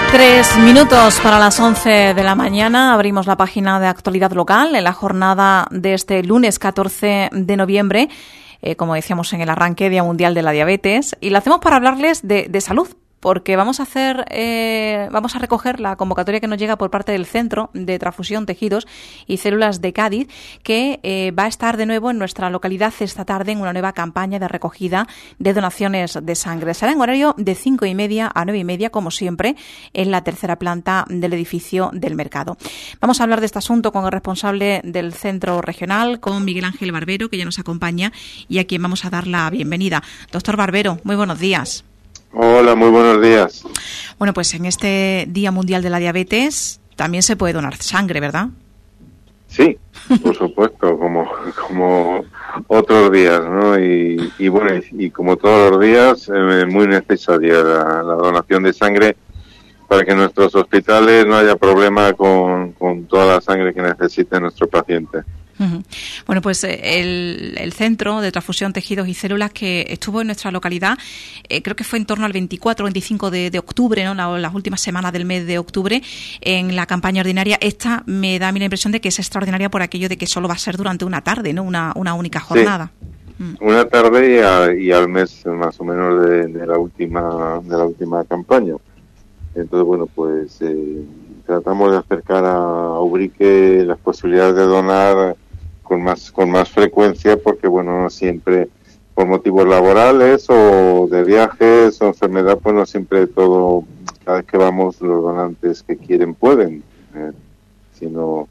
3 minutos para las 11 de la mañana. Abrimos la página de actualidad local en la jornada de este lunes 14 de noviembre, como decíamos en el arranque, Día Mundial de la Diabetes, y lo hacemos para hablarles de salud, porque vamos a recoger la convocatoria que nos llega por parte del Centro de Transfusión, Tejidos y Células de Cádiz, que va a estar de nuevo en nuestra localidad esta tarde en una nueva campaña de recogida de donaciones de sangre. Será en horario de 5:30 a 9:30, como siempre, en la tercera planta del edificio del Mercado. Vamos a hablar de este asunto con el responsable del centro regional, con Miguel Ángel Barbero, que ya nos acompaña y a quien vamos a dar la bienvenida. Doctor Barbero, muy buenos días. Hola, muy buenos días. Bueno, pues en este Día Mundial de la Diabetes también se puede donar sangre, ¿verdad? Sí, por supuesto, como otros días, ¿no? Y bueno, y como todos los días, es muy necesaria la donación de sangre para que en nuestros hospitales no haya problema con toda la sangre que necesite nuestro paciente. Uh-huh. Bueno, pues el Centro de Transfusión, Tejidos y Células, que estuvo en nuestra localidad, creo que fue en torno al 24 o 25 de octubre, ¿no? Las últimas semanas del mes de octubre, en la campaña ordinaria. Esta me da a mí la impresión de que es extraordinaria por aquello de que solo va a ser durante una tarde, ¿no? Una única jornada. Sí. Una tarde y al mes más o menos de la última campaña. Entonces, bueno, pues tratamos de acercar a Ubrique las posibilidades de donar con más frecuencia, porque bueno, no siempre por motivos laborales o de viajes o enfermedad, pues no siempre todo, cada vez que vamos los donantes que quieren pueden, sino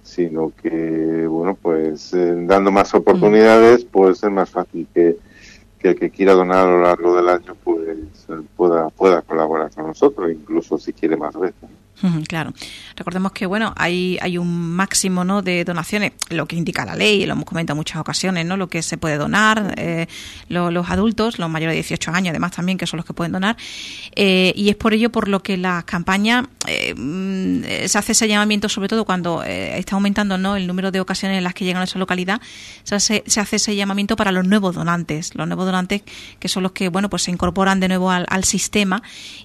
que bueno, pues dando más oportunidades, pues es más fácil que el que quiera donar a lo largo del año pues pueda colaborar con nosotros, incluso si quiere más veces. Claro. Recordemos que bueno, hay un máximo, ¿no?, de donaciones, lo que indica la ley, lo hemos comentado en muchas ocasiones, ¿no?, lo que se puede donar, los adultos, los mayores de 18 años, además también, que son los que pueden donar, y es por ello por lo que la campaña se hace ese llamamiento, sobre todo cuando está aumentando, ¿no?, el número de ocasiones en las que llegan a esa localidad, se hace ese llamamiento para los nuevos donantes que son los que bueno, pues se incorporan de nuevo al sistema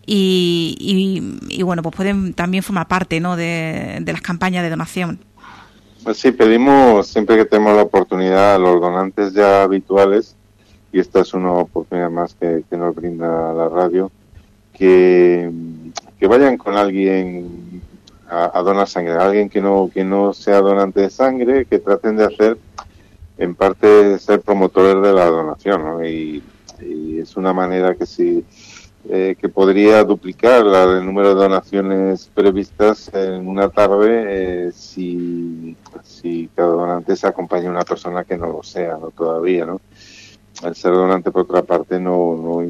y bueno, pues pueden también formar parte, ¿no?, de las campañas de donación. Pues sí, pedimos siempre que tenemos la oportunidad a los donantes ya habituales, y esta es una oportunidad más que nos brinda la radio, que vayan con alguien a donar sangre, alguien que no sea donante de sangre, que traten de hacer en parte ser promotores de la donación, ¿no? Y es una manera que sí que podría duplicar el número de donaciones previstas en una tarde si cada donante se acompaña de una persona que no lo sea, ¿no?, todavía, ¿no? El ser donante, por otra parte, no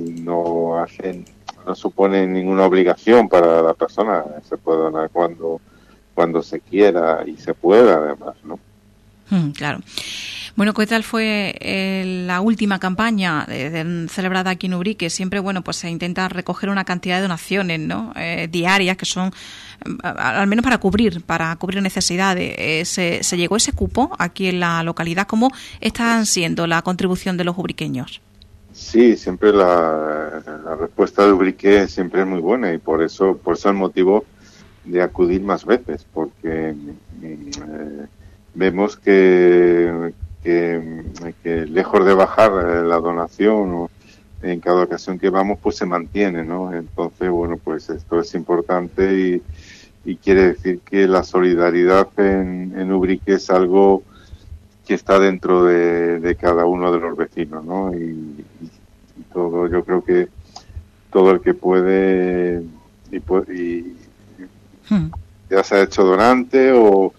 supone ninguna obligación para la persona. Se puede donar cuando se quiera y se pueda, además, ¿no? Claro. Bueno, ¿qué tal fue la última campaña celebrada aquí en Ubrique? Siempre, bueno, pues se intenta recoger una cantidad de donaciones, ¿no?, diarias, que son al menos para cubrir necesidades. ¿Se llegó ese cupo aquí en la localidad? ¿Cómo está siendo la contribución de los ubriqueños? Sí, siempre la respuesta de Ubrique siempre es muy buena, y por eso el motivo de acudir más veces, porque vemos que lejos de bajar la donación en cada ocasión que vamos, pues se mantiene, ¿no? Entonces, bueno, pues esto es importante y quiere decir que la solidaridad en Ubrique es algo que está dentro de cada uno de los vecinos, ¿no? Y todo, yo creo que todo el que puede ya se ha hecho donante o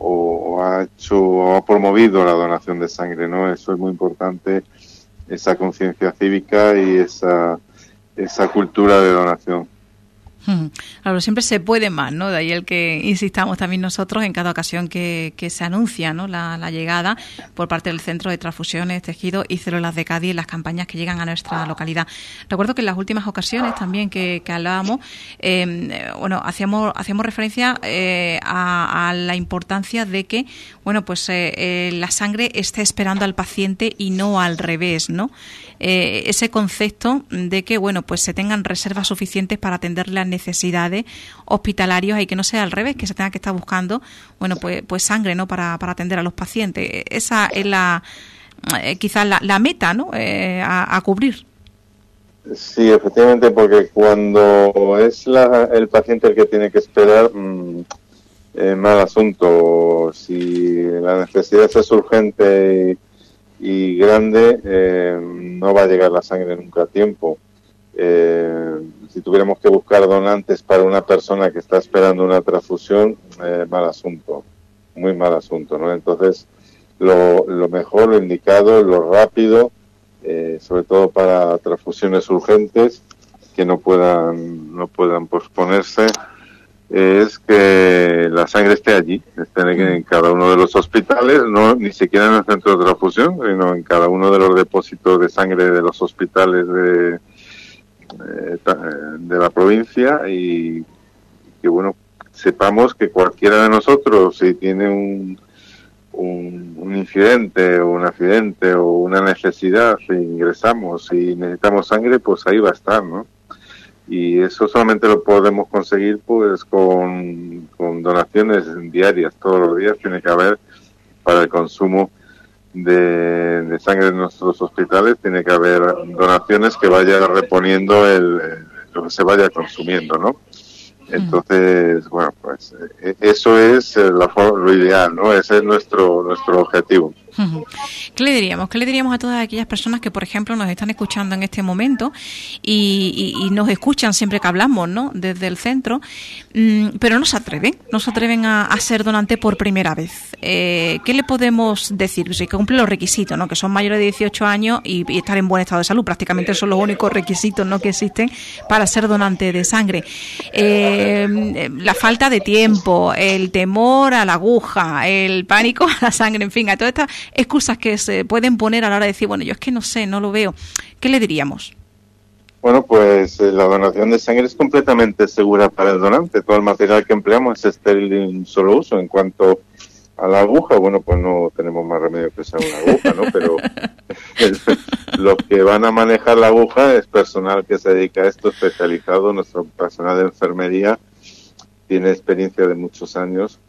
ha promovido la donación de sangre, ¿no? Eso es muy importante, esa conciencia cívica y esa cultura de donación. Claro, siempre se puede más, ¿no? De ahí el que insistamos también nosotros en cada ocasión que se anuncia, ¿no?, la llegada por parte del Centro de Transfusiones, Tejidos y Células de Cádiz en las campañas que llegan a nuestra localidad. Recuerdo que en las últimas ocasiones también que hablábamos, bueno, hacíamos referencia a la importancia de que, bueno, pues la sangre esté esperando al paciente y no al revés, ¿no? Ese concepto de que, bueno, pues se tengan reservas suficientes para atender las necesidades hospitalarias y que no sea al revés, que se tenga que estar buscando, bueno, pues sangre, ¿no? Para atender a los pacientes. Esa es quizás la meta, ¿no? A cubrir. Sí, efectivamente, porque cuando es el paciente el que tiene que esperar, mal asunto. Si la necesidad es urgente y grande, no va a llegar la sangre nunca a tiempo. Si tuviéramos que buscar donantes para una persona que está esperando una transfusión, mal asunto, muy mal asunto, ¿no? Entonces, lo mejor, lo indicado, lo rápido, sobre todo para transfusiones urgentes que no puedan posponerse, es que la sangre esté allí, esté en cada uno de los hospitales, no ni siquiera en el centro de transfusión, sino en cada uno de los depósitos de sangre de los hospitales de la provincia, y que bueno, sepamos que cualquiera de nosotros, si tiene un incidente o un accidente o una necesidad, si ingresamos y necesitamos sangre, pues ahí va a estar, ¿no? Y eso solamente lo podemos conseguir pues con donaciones diarias. Todos los días tiene que haber, para el consumo de sangre en nuestros hospitales, tiene que haber donaciones que vaya reponiendo lo que se vaya consumiendo, ¿no? Entonces, bueno, pues eso es lo ideal, ¿no? Ese es nuestro objetivo. ¿Qué le diríamos? ¿Qué le diríamos a todas aquellas personas que, por ejemplo, nos están escuchando en este momento y nos escuchan siempre que hablamos, ¿no? Desde el centro, pero no se atreven a ser donante por primera vez? ¿Qué le podemos decir? Pues que cumple los requisitos, ¿no? Que son mayores de 18 años y estar en buen estado de salud. Prácticamente son los únicos requisitos, ¿no?, que existen para ser donante de sangre. La falta de tiempo, el temor a la aguja, el pánico a la sangre, en fin, a todas estas excusas que se pueden poner a la hora de decir, bueno, yo es que no sé, no lo veo. ¿Qué le diríamos? Bueno, pues la donación de sangre es completamente segura para el donante. Todo el material que empleamos es estéril de un solo uso. En cuanto a la aguja, bueno, pues no tenemos más remedio que usar una aguja, ¿no? Pero los que van a manejar la aguja es personal que se dedica a esto, especializado. Nuestro personal de enfermería tiene experiencia de muchos años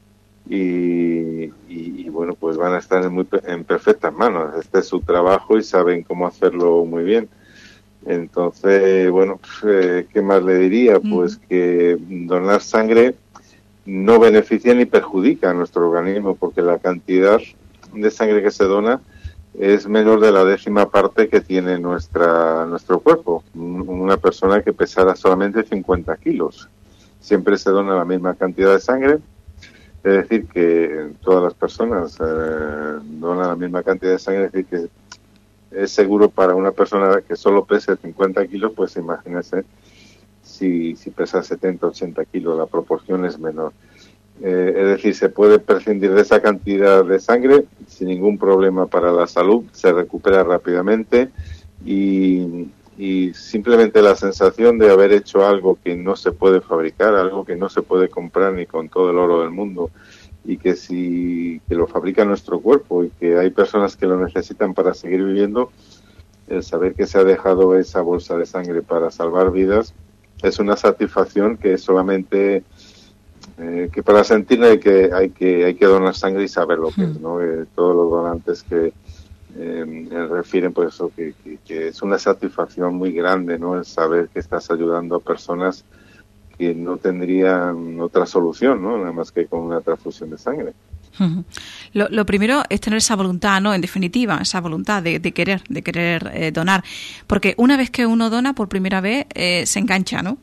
y bueno, pues van a estar en perfectas manos. Este es su trabajo y saben cómo hacerlo muy bien. Entonces, bueno, ¿qué más le diría? Pues que donar sangre no beneficia ni perjudica a nuestro organismo, porque la cantidad de sangre que se dona es menor de la 10ª parte que tiene nuestro cuerpo. Una persona que pesara solamente 50 kilos. Siempre se dona la misma cantidad de sangre. Es decir, que todas las personas donan la misma cantidad de sangre, es decir, que es seguro para una persona que solo pese 50 kilos, pues imagínese si pesa 70, 80 kilos, la proporción es menor. Es decir, se puede prescindir de esa cantidad de sangre sin ningún problema para la salud, se recupera rápidamente y simplemente la sensación de haber hecho algo que no se puede fabricar, algo que no se puede comprar ni con todo el oro del mundo, y que lo fabrica nuestro cuerpo y que hay personas que lo necesitan para seguir viviendo, el saber que se ha dejado esa bolsa de sangre para salvar vidas es una satisfacción que es solamente que para sentirla hay que donar sangre y saber lo que es, ¿no? Todos los donantes que refieren pues eso, que es una satisfacción muy grande, ¿no? El saber que estás ayudando a personas que no tendrían otra solución, ¿no? Nada más que con una transfusión de sangre. Lo primero es tener esa voluntad, ¿no? En definitiva, esa voluntad de querer donar, porque una vez que uno dona por primera vez se engancha, ¿no?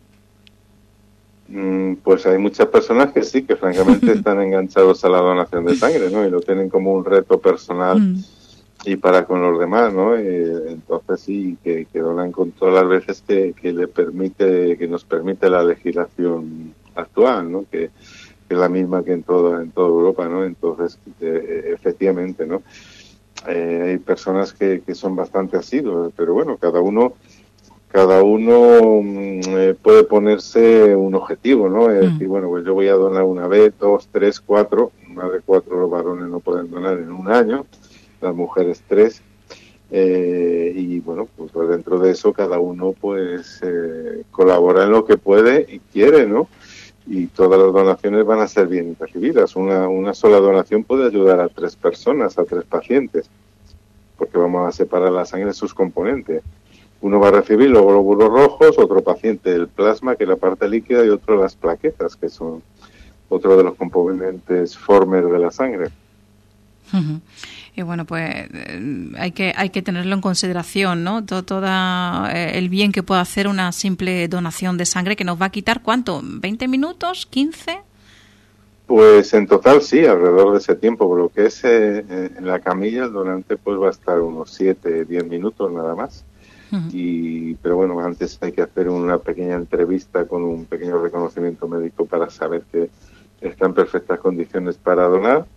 Pues hay muchas personas que sí, que francamente están enganchados a la donación de sangre, ¿no? Y lo tienen como un reto personal y para con los demás, ¿no? Entonces sí, que donan con todas las veces que nos permite la legislación actual, ¿no? Que es la misma que en toda Europa, ¿no? Entonces, efectivamente, ¿no? Hay personas que son bastante asiduas, pero bueno, cada uno puede ponerse un objetivo, ¿no? Es decir, bueno, pues yo voy a donar una vez, 2, 3, 4, más de 4 los varones no pueden donar en un año, las mujeres 3, Y bueno, pues dentro de eso cada uno pues colabora en lo que puede y quiere, ¿no? Y todas las donaciones van a ser bien recibidas. Una sola donación puede ayudar a 3 personas, a 3 pacientes, porque vamos a separar la sangre de sus componentes. Uno va a recibir los glóbulos rojos, otro paciente el plasma, que es la parte líquida, y otro las plaquetas, que son otro de los componentes former de la sangre. Uh-huh. Y bueno, pues hay que tenerlo en consideración, ¿no? Todo el bien que puede hacer una simple donación de sangre, que nos va a quitar, ¿cuánto? ¿20 minutos? ¿15? Pues en total sí, alrededor de ese tiempo. Por lo que es en la camilla, el donante pues va a estar unos 7-10 minutos nada más. Uh-huh. Pero bueno, antes hay que hacer una pequeña entrevista con un pequeño reconocimiento médico para saber que está en perfectas condiciones para donar,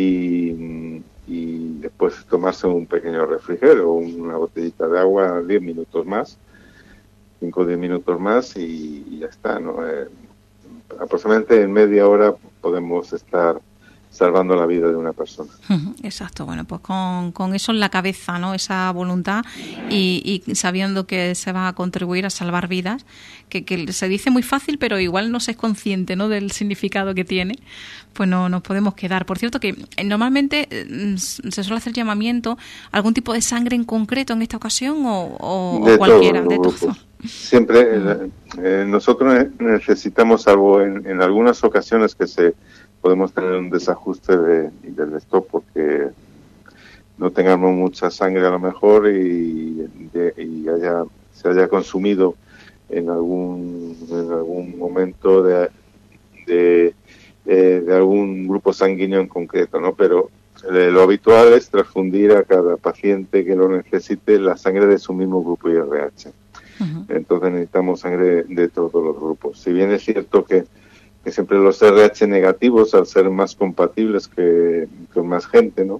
y después tomarse un pequeño refrigerio, una botellita de agua, 10 minutos más, 5 o 10 minutos más, y ya está, ¿no? Aproximadamente en media hora podemos estar salvando la vida de una persona. Exacto, bueno, pues con eso en la cabeza, ¿no? Esa voluntad y sabiendo que se va a contribuir a salvar vidas, que se dice muy fácil, pero igual no se es consciente, ¿no?, del significado que tiene, pues no nos podemos quedar. Por cierto, que normalmente se suele hacer llamamiento a algún tipo de sangre en concreto en esta ocasión o cualquiera, de todo. Siempre nosotros necesitamos, salvo en algunas ocasiones que podemos tener un desajuste del stock porque no tengamos mucha sangre a lo mejor y se haya consumido en algún momento de algún grupo sanguíneo en concreto, ¿no? Pero lo habitual es transfundir a cada paciente que lo necesite la sangre de su mismo grupo IRH. Uh-huh. Entonces necesitamos sangre de todos los grupos. Si bien es cierto que siempre los RH negativos, al ser más compatibles con más gente, ¿no?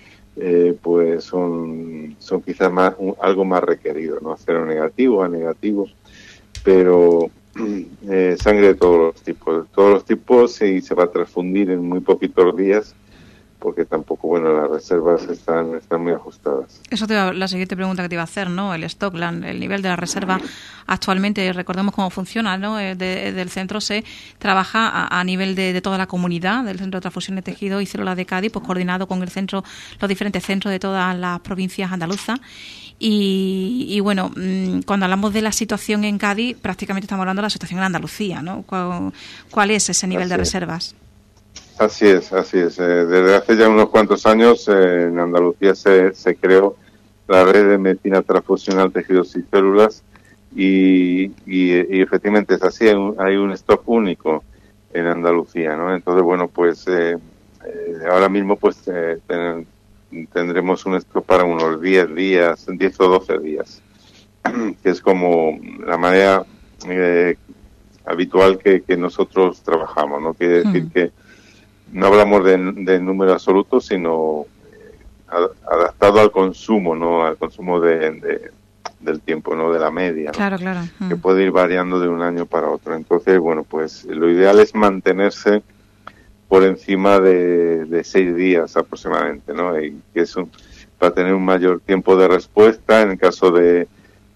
Pues son quizás algo más requerido, ¿no? Cero negativo, A negativo, pero sangre de todos los tipos, y se va a transfundir en muy poquitos días, porque tampoco, bueno, las reservas están muy ajustadas. Eso la siguiente pregunta que te iba a hacer, ¿no? El stock, el nivel de la reserva actualmente, recordemos cómo funciona, ¿no? Del centro se trabaja a nivel de toda la comunidad, del Centro de Transfusión de Tejido y Células de Cádiz, pues coordinado con los diferentes centros de todas las provincias andaluzas. Y bueno, cuando hablamos de la situación en Cádiz, prácticamente estamos hablando de la situación en Andalucía, ¿no? ¿Cuál es ese nivel de reservas? Así es. Desde hace ya unos cuantos años en Andalucía se creó la red de medicina transfusional, tejidos y células, y efectivamente es así, hay un stock único en Andalucía, ¿no? Entonces, bueno, pues ahora mismo pues tendremos un stock para unos 10 o 12 días, que es como la manera habitual que nosotros trabajamos, ¿no? Quiere decir que no hablamos de número absoluto, sino adaptado al consumo, ¿no? Al consumo del tiempo, ¿no? De la media, ¿no? Claro. Que puede ir variando de un año para otro. Entonces, bueno, pues lo ideal es mantenerse por encima de 6 días aproximadamente, ¿no? Y que eso va a tener un mayor tiempo de respuesta en el caso de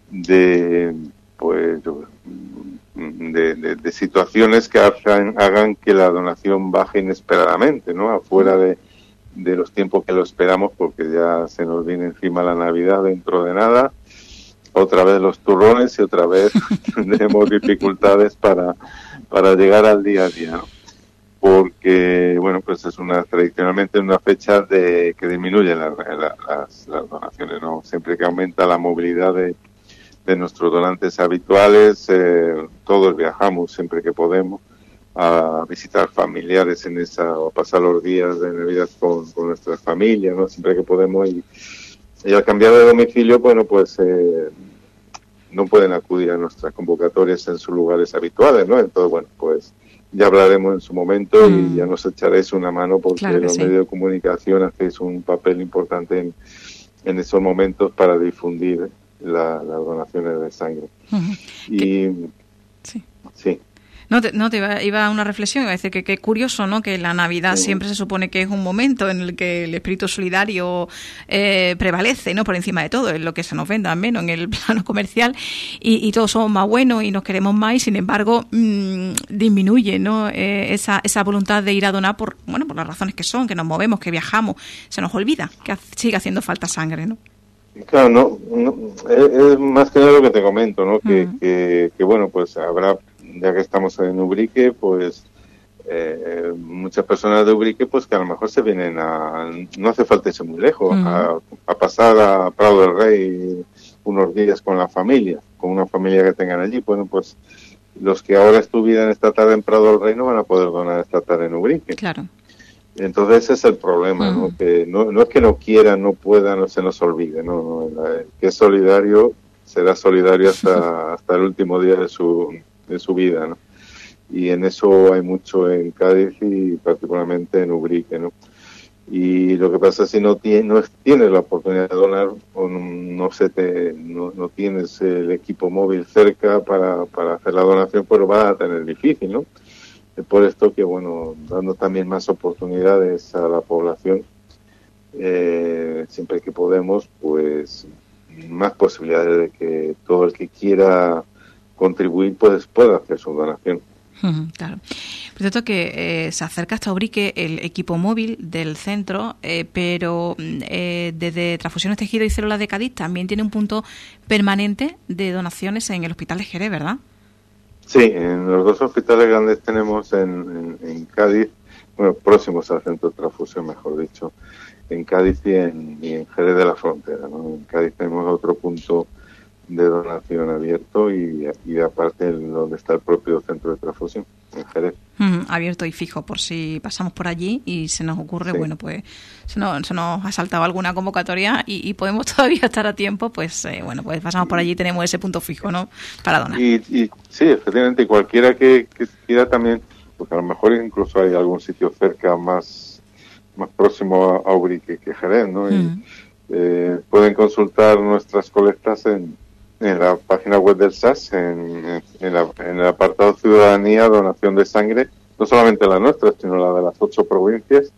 situaciones que hagan que la donación baje inesperadamente, ¿no? Afuera de los tiempos que lo esperamos, porque ya se nos viene encima la Navidad dentro de nada, otra vez los turrones y otra vez tendremos dificultades para llegar al día a día, ¿no? Porque, bueno, pues es tradicionalmente una fecha que disminuye las donaciones, ¿no? Siempre que aumenta la movilidad de nuestros donantes habituales, todos viajamos siempre que podemos a visitar familiares o a pasar los días de Navidad con nuestras familias, ¿no? Siempre que podemos, y al cambiar de domicilio, bueno, pues no pueden acudir a nuestras convocatorias en sus lugares habituales, ¿no? Entonces, bueno, pues ya hablaremos en su momento y ya nos echaréis una mano, porque claro los medios de comunicación hacéis un papel importante en esos momentos para difundir las donaciones de sangre. Uh-huh. Sí. Iba a una reflexión, iba a decir que qué curioso, ¿no? Que la Navidad siempre se supone que es un momento en el que el espíritu solidario prevalece, ¿no? Por encima de todo, es lo que se nos vende, al menos en el plano comercial, y todos somos más buenos y nos queremos más, y sin embargo disminuye, ¿no? Esa voluntad de ir a donar por las razones que son, que nos movemos, que viajamos, se nos olvida que sigue haciendo falta sangre, ¿no? Claro, no, es más que nada lo que te comento, ¿no? Que bueno, pues habrá, ya que estamos en Ubrique, pues muchas personas de Ubrique, pues que a lo mejor se vienen no hace falta irse muy lejos, a pasar a Prado del Rey unos días con la familia, con una familia que tengan allí. Bueno, pues los que ahora estuvieran esta tarde en Prado del Rey no van a poder donar esta tarde en Ubrique. Claro. Entonces ese es el problema, ¿no? Que no es que no quieran, no puedan, no se nos olvide, ¿no? El que es solidario será solidario hasta el último día de su vida, ¿no? Y en eso hay mucho en Cádiz y particularmente en Ubrique, ¿no? Y lo que pasa es que si no tienes la oportunidad de donar o no tienes el equipo móvil cerca para hacer la donación, pues lo vas a tener difícil, ¿no? Por esto que, bueno, dando también más oportunidades a la población, siempre que podemos, pues más posibilidades de que todo el que quiera contribuir pues pueda hacer su donación. Claro. Por cierto que se acerca hasta Ubrique el equipo móvil del centro, pero desde Transfusiones Tejido y Células de Cádiz también tiene un punto permanente de donaciones en el Hospital de Jerez, ¿verdad? Sí, en los dos hospitales grandes tenemos en Cádiz, bueno, próximos al centro de transfusión, mejor dicho, en Cádiz y en Jerez de la Frontera, ¿no? En Cádiz tenemos otro punto de donación abierto y aparte donde está el propio centro de transfusión, en Jerez. Abierto y fijo, por si pasamos por allí y se nos ocurre, sí. Bueno, pues se nos ha saltado alguna convocatoria y podemos todavía estar a tiempo, pues pues pasamos por allí y tenemos ese punto fijo, ¿no? Para donar. Y sí, efectivamente, cualquiera que quiera también, porque a lo mejor incluso hay algún sitio cerca más próximo a Ubrique que Jerez, ¿no? Y, pueden consultar nuestras colectas en la página web del SAS, en el apartado Ciudadanía, Donación de Sangre, no solamente la nuestra, sino la de las 8 provincias,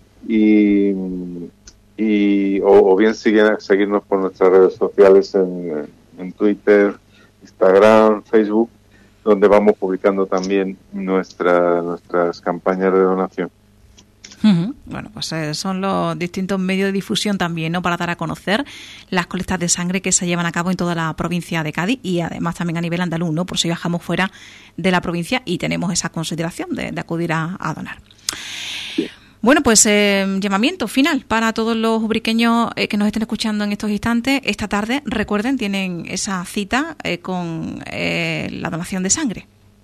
o bien seguirnos por nuestras redes sociales en Twitter, Instagram, Facebook, donde vamos publicando también nuestras campañas de donación. Bueno, pues son los distintos medios de difusión también, ¿no? Para dar a conocer las colectas de sangre que se llevan a cabo en toda la provincia de Cádiz y además también a nivel andaluz, ¿no? Por si viajamos fuera de la provincia y tenemos esa consideración de acudir a donar. Sí. Bueno, pues llamamiento final para todos los ubriqueños que nos estén escuchando en estos instantes. Esta tarde, recuerden, tienen esa cita con la donación de sangre.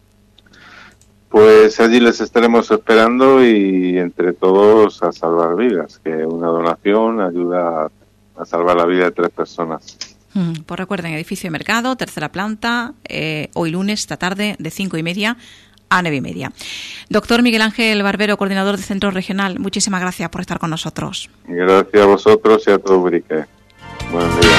Pues allí les estaremos esperando y entre todos a salvar vidas, que una donación ayuda a salvar la vida de 3 personas. Pues recuerden, edificio de mercado, tercera planta, hoy lunes, esta tarde, de 5:30 a 9:30. Doctor Miguel Ángel Barbero, coordinador del Centro Regional, muchísimas gracias por estar con nosotros. Gracias a vosotros y a todo Ubrique. Buenos días.